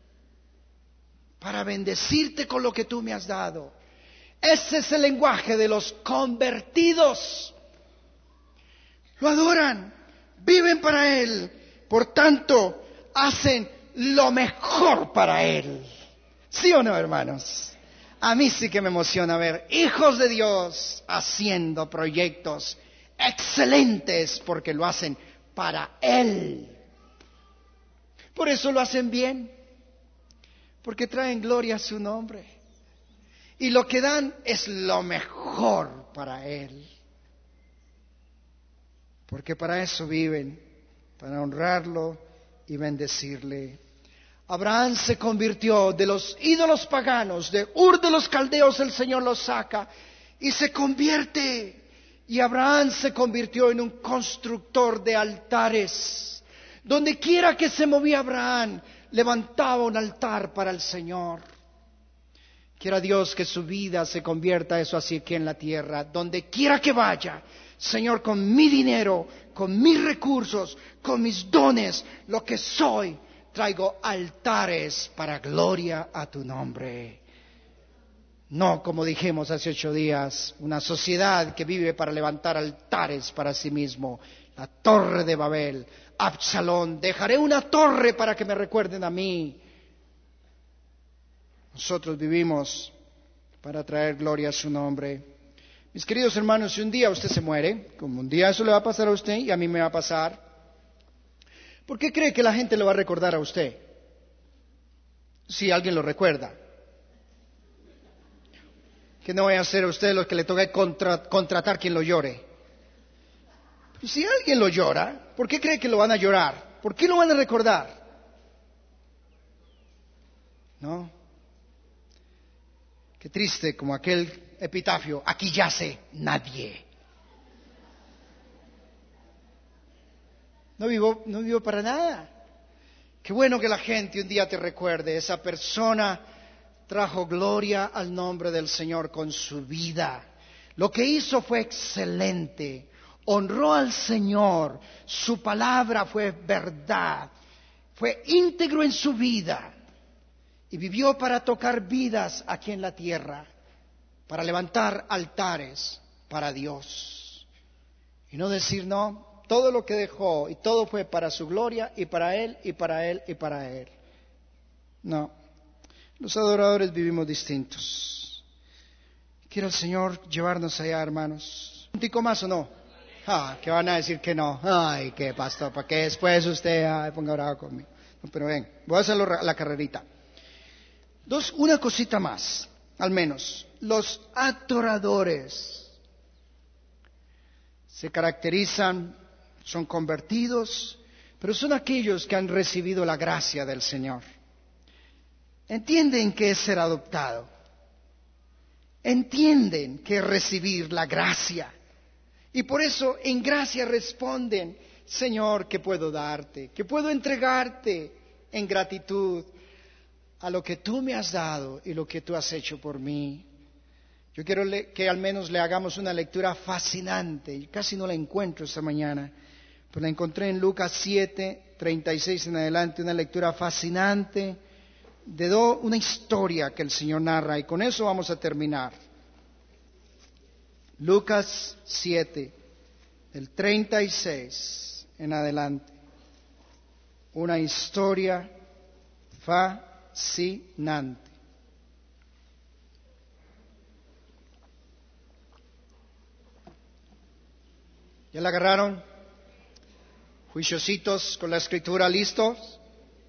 Speaker 1: para bendecirte con lo que tú me has dado. Ese es el lenguaje de los convertidos. Lo adoran, viven para Él, por tanto, hacen lo mejor para Él. ¿Sí o no, hermanos? A mí sí que me emociona ver hijos de Dios haciendo proyectos excelentes porque lo hacen para Él. Por eso lo hacen bien, porque traen gloria a su nombre. Y lo que dan es lo mejor para Él. Porque para eso viven, para honrarlo y bendecirle. Abraham se convirtió de los ídolos paganos, de Ur de los Caldeos el Señor los saca y se convierte. Y Abraham se convirtió en un constructor de altares. Donde quiera que se movía Abraham, levantaba un altar para el Señor. Quiera Dios que su vida se convierta eso así aquí en la tierra. Donde quiera que vaya, Señor, con mi dinero, con mis recursos, con mis dones, lo que soy, traigo altares para gloria a tu nombre. No, como dijimos hace 8 días, una sociedad que vive para levantar altares para sí mismo. La torre de Babel, Absalón, dejaré una torre para que me recuerden a mí. Nosotros vivimos para traer gloria a su nombre. Mis queridos hermanos, si un día usted se muere, como un día eso le va a pasar a usted y a mí me va a pasar, ¿por qué cree que la gente lo va a recordar a usted? Si alguien lo recuerda. Que no vaya a ser a usted lo que le toque contratar quien lo llore. Si alguien lo llora, ¿por qué cree que lo van a llorar? ¿Por qué lo van a recordar? ¿No? Qué triste como aquel epitafio, aquí yace nadie. No vivo para nada. Qué bueno que la gente un día te recuerde, esa persona trajo gloria al nombre del Señor con su vida. Lo que hizo fue excelente. Honró al Señor. Su palabra fue verdad. Fue íntegro en su vida. Y vivió para tocar vidas aquí en la tierra. Para levantar altares para Dios. Y no decir no, todo lo que dejó y todo fue para su gloria y para Él y para Él y para Él. No. Los adoradores vivimos distintos. ¿Quiere el Señor llevarnos allá, hermanos? ¿Un tico más o no? ¿Qué van a decir que no? Ay, qué pastor, para que después usted ponga bravo conmigo. No, pero ven, voy a hacerlo la carrerita. Una cosita más, al menos. Los adoradores se caracterizan, son convertidos, pero son aquellos que han recibido la gracia del Señor. Entienden que es ser adoptado. Entienden que es recibir la gracia. Y por eso en gracia responden, Señor, ¿qué puedo darte? ¿Qué puedo entregarte en gratitud a lo que tú me has dado y lo que tú has hecho por mí? Yo quiero que al menos le hagamos una lectura fascinante, y casi no la encuentro esta mañana, pero la encontré en Lucas 7, 36 en adelante, una lectura fascinante de una historia que el Señor narra, y con eso vamos a terminar. Lucas 7, del 36 en adelante, una historia fascinante. ¿Ya la agarraron? Juiciositos con la escritura, listos.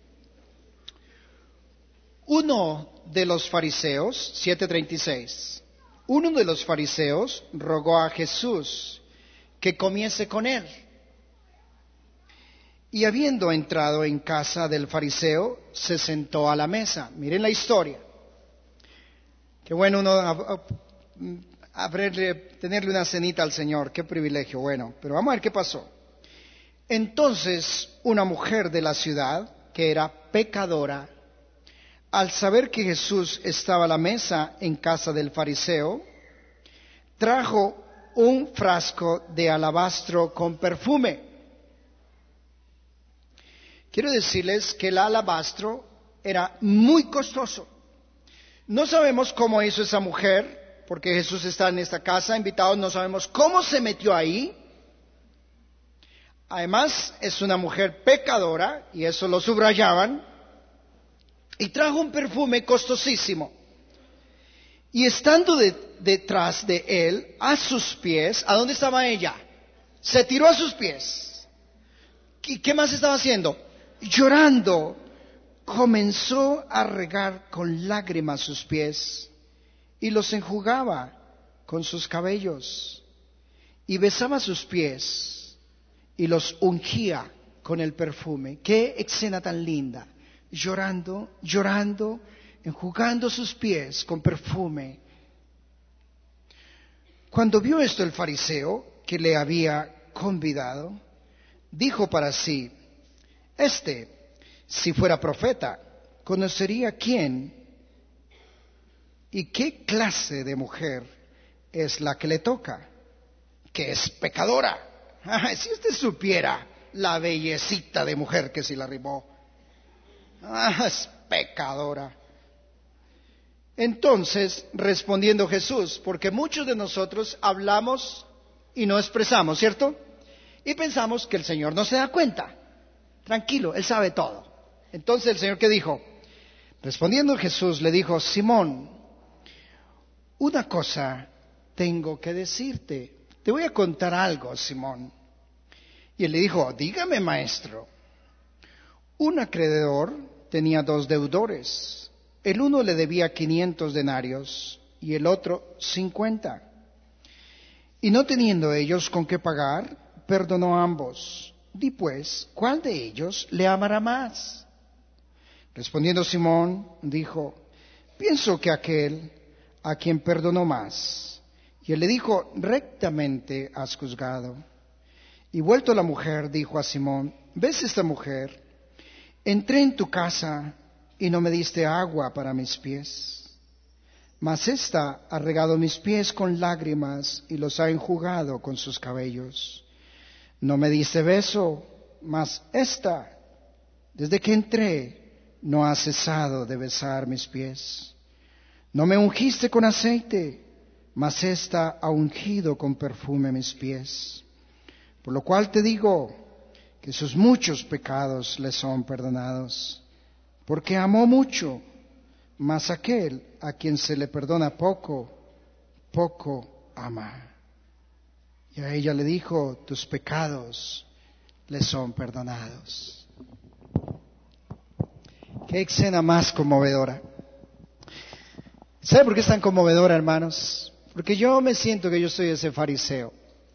Speaker 1: Uno de los fariseos, 7:36, uno de los fariseos rogó a Jesús que comiese con él. Y habiendo entrado en casa del fariseo, se sentó a la mesa. Miren la historia. Qué bueno uno tenerle una cenita al Señor, qué privilegio. Bueno, pero vamos a ver qué pasó. Entonces una mujer de la ciudad, que era pecadora, al saber que Jesús estaba a la mesa en casa del fariseo, trajo un frasco de alabastro con perfume. Quiero decirles que el alabastro era muy costoso. No sabemos cómo hizo esa mujer, porque Jesús está en esta casa, invitados, no sabemos cómo se metió ahí. Además, es una mujer pecadora, y eso lo subrayaban, y trajo un perfume costosísimo. Y estando detrás de él, a sus pies, ¿a dónde estaba ella? Se tiró a sus pies. ¿Y qué más estaba haciendo? Llorando, comenzó a regar con lágrimas sus pies y los enjugaba con sus cabellos y besaba sus pies y los ungía con el perfume. ¡Qué escena tan linda! Llorando, llorando, enjugando sus pies con perfume. Cuando vio esto el fariseo que le había convidado, dijo para sí: si fuera profeta, conocería quién y qué clase de mujer es la que le toca, que es pecadora. Si usted supiera la bellecita de mujer que se le arrimó. Es pecadora. Entonces, respondiendo Jesús, porque muchos de nosotros hablamos y no expresamos, ¿cierto? Y pensamos que el Señor no se da cuenta. Tranquilo, Él sabe todo. Entonces el Señor, ¿qué dijo? Respondiendo Jesús le dijo: Simón, una cosa tengo que decirte. Te voy a contar algo, Simón. Y él le dijo: dígame, maestro. Un acreedor tenía 2 deudores. El uno le debía 500 denarios y el otro 50. Y no teniendo ellos con qué pagar, perdonó a ambos. Di pues, ¿cuál de ellos le amará más? Respondiendo Simón, dijo: pienso que aquel a quien perdonó más. Y él le dijo: rectamente has juzgado. Y vuelto la mujer, dijo a Simón: ¿ves esta mujer? Entré en tu casa y no me diste agua para mis pies, mas ésta ha regado mis pies con lágrimas y los ha enjugado con sus cabellos. No me diste beso, mas ésta, desde que entré, no ha cesado de besar mis pies. No me ungiste con aceite, mas ésta ha ungido con perfume mis pies. Por lo cual te digo que sus muchos pecados le son perdonados, porque amó mucho, mas aquel a quien se le perdona poco, poco ama. Y a ella le dijo: tus pecados le son perdonados. Qué escena más conmovedora. ¿Sabe por qué es tan conmovedora, hermanos? Porque yo me siento que yo soy ese fariseo.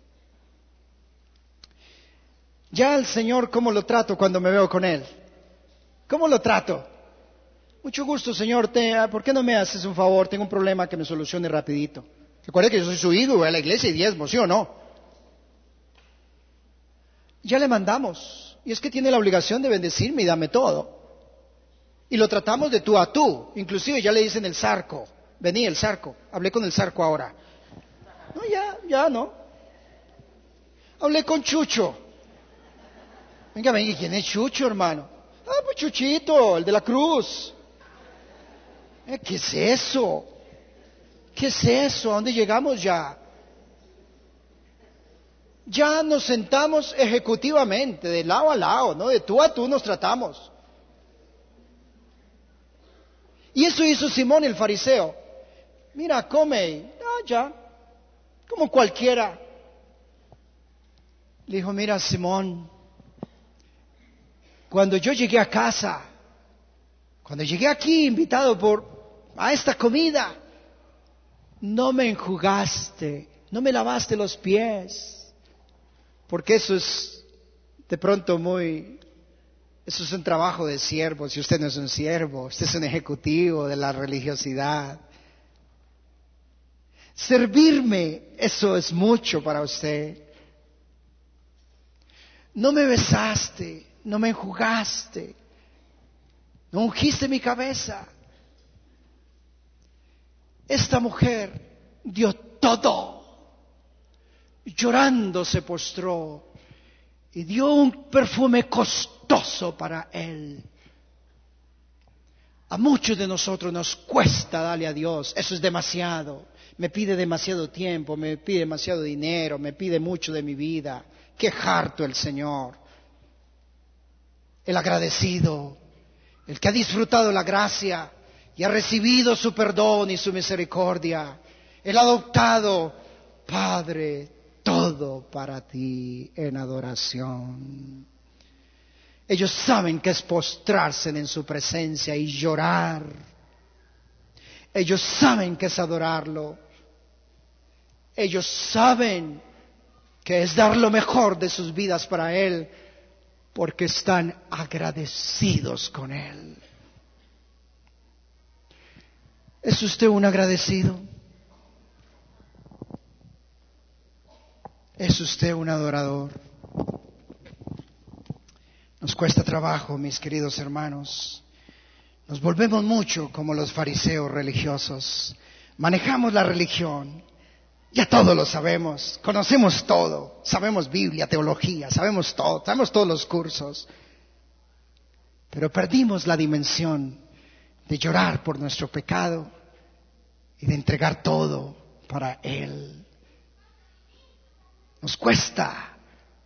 Speaker 1: Ya al Señor, ¿cómo lo trato cuando me veo con Él? ¿Cómo lo trato? Mucho gusto, Señor, ¿por qué no me haces un favor? Tengo un problema que me solucione rapidito. Recuerde que yo soy su hijo, voy a la iglesia y diezmo, ¿sí o no? ya le mandamos. Y es que tiene la obligación de bendecirme y dame todo. Y lo tratamos de tú a tú. Inclusive ya le dicen el zarco. Vení, el zarco. Hablé con el zarco ahora. No, ya no. Hablé con Chucho. Venga, ¿quién es Chucho, hermano? Ah, pues Chuchito, el de la cruz. ¿Qué es eso? ¿Qué es eso? ¿A dónde llegamos ya? Ya nos sentamos ejecutivamente, de lado a lado, ¿no? De tú a tú nos tratamos. Y eso hizo Simón el fariseo. Mira, come. Ya. Como cualquiera. Le dijo, mira, Simón, cuando yo llegué a casa, cuando llegué aquí invitado a esta comida, no me enjugaste, no me lavaste los pies, porque eso es de pronto eso es un trabajo de siervo. Si usted no es un siervo, usted es un ejecutivo de la religiosidad. Servirme, eso es mucho para usted. No me besaste, no me enjugaste, no ungiste mi cabeza. Esta mujer dio todo, llorando se postró y dio un perfume costoso para él. A muchos de nosotros nos cuesta darle a Dios, eso es demasiado, me pide demasiado tiempo, me pide demasiado dinero, me pide mucho de mi vida. Qué harto el Señor, el agradecido, el que ha disfrutado la gracia y ha recibido su perdón y su misericordia, el adoptado. Padre, todo para ti en adoración. Ellos saben que es postrarse en su presencia y llorar. Ellos saben que es adorarlo. Ellos saben que es dar lo mejor de sus vidas para Él, porque están agradecidos con Él. ¿Es usted un agradecido? ¿Es usted un adorador? Nos cuesta trabajo, mis queridos hermanos. Nos volvemos mucho como los fariseos religiosos. Manejamos la religión. Ya todo lo sabemos, conocemos todo, sabemos Biblia, teología, sabemos todo, sabemos todos los cursos. Pero perdimos la dimensión de llorar por nuestro pecado y de entregar todo para Él. Nos cuesta.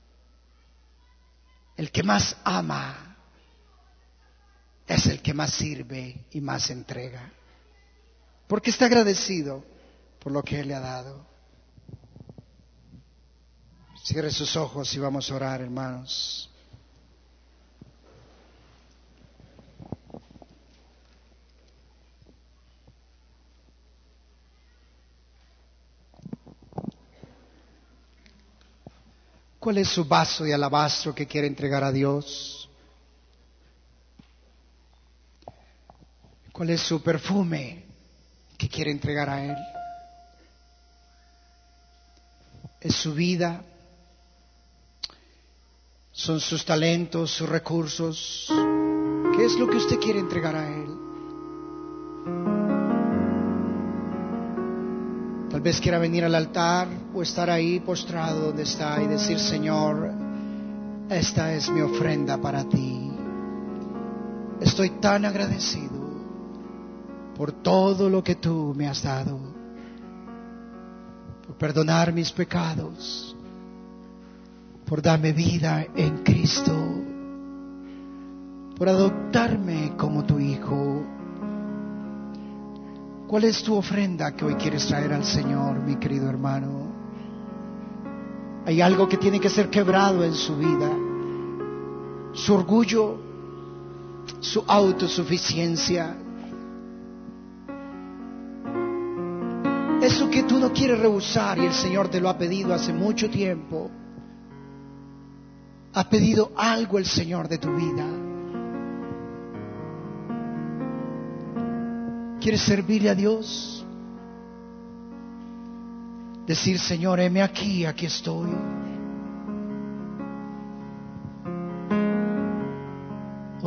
Speaker 1: El que más ama es el que más sirve y más entrega, porque está agradecido por lo que Él le ha dado. Cierre sus ojos y vamos a orar, hermanos. ¿Cuál es su vaso de alabastro que quiere entregar a Dios? ¿Cuál es su perfume que quiere entregar a Él? ¿Es su vida? ¿Son sus talentos, sus recursos? ¿Qué es lo que usted quiere entregar a Él? Tal vez quiera venir al altar o estar ahí postrado donde está y decir, Señor, esta es mi ofrenda para ti. Estoy tan agradecido por todo lo que tú me has dado, por perdonar mis pecados, por darme vida en Cristo, por adoptarme como tu hijo. ¿Cuál es tu ofrenda que hoy quieres traer al Señor, mi querido hermano? Hay algo que tiene que ser quebrado en su vida. Su orgullo, su autosuficiencia. Eso que tú no quieres rehusar y el Señor te lo ha pedido hace mucho tiempo. Ha pedido algo el Señor de tu vida. ¿Quieres servirle a Dios? Decir, Señor, heme aquí, aquí estoy.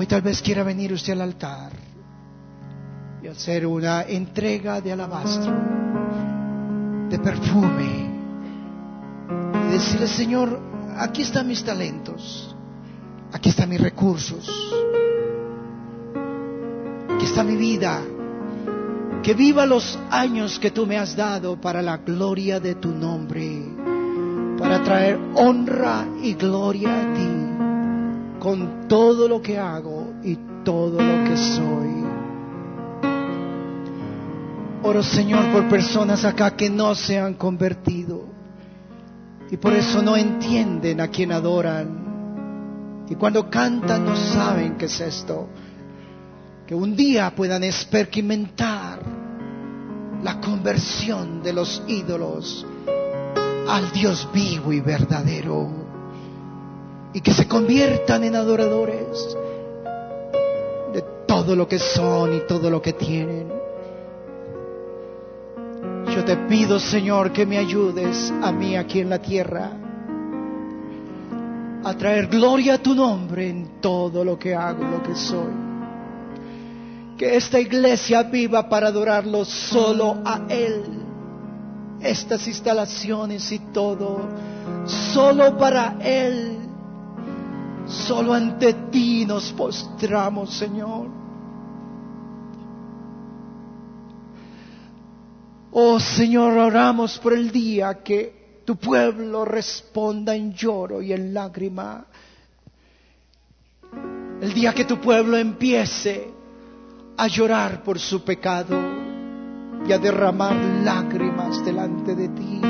Speaker 1: Hoy tal vez quiera venir usted al altar y hacer una entrega de alabastro, de perfume, y decirle: Señor, aquí están mis talentos, aquí están mis recursos, aquí está mi vida. Que viva los años que tú me has dado para la gloria de tu nombre, para traer honra y gloria a ti con todo lo que hago y todo lo que soy. Oro, Señor, por personas acá que no se han convertido y por eso no entienden a quién adoran, y cuando cantan no saben qué es esto. Que un día puedan experimentar la conversión de los ídolos al Dios vivo y verdadero, y que se conviertan en adoradores de todo lo que son y todo lo que tienen. Yo te pido, Señor, que me ayudes a mí aquí en la tierra a traer gloria a tu nombre en todo lo que hago, lo que soy. Que esta iglesia viva para adorarlo solo a Él. Estas instalaciones y todo, solo para Él. Solo ante ti nos postramos, Señor. Oh Señor, oramos por el día que tu pueblo responda en lloro y en lágrima. El día que tu pueblo empiece a llorar por su pecado y a derramar lágrimas delante de ti.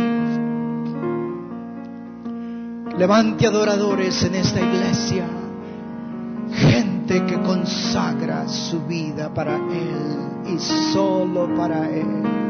Speaker 1: Levante adoradores en esta iglesia, gente que consagra su vida para Él y solo para Él.